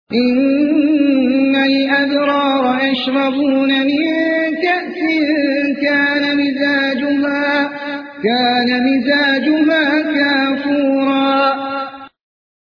إن الأبرار يشربون من كأس كان مزاجها كافورا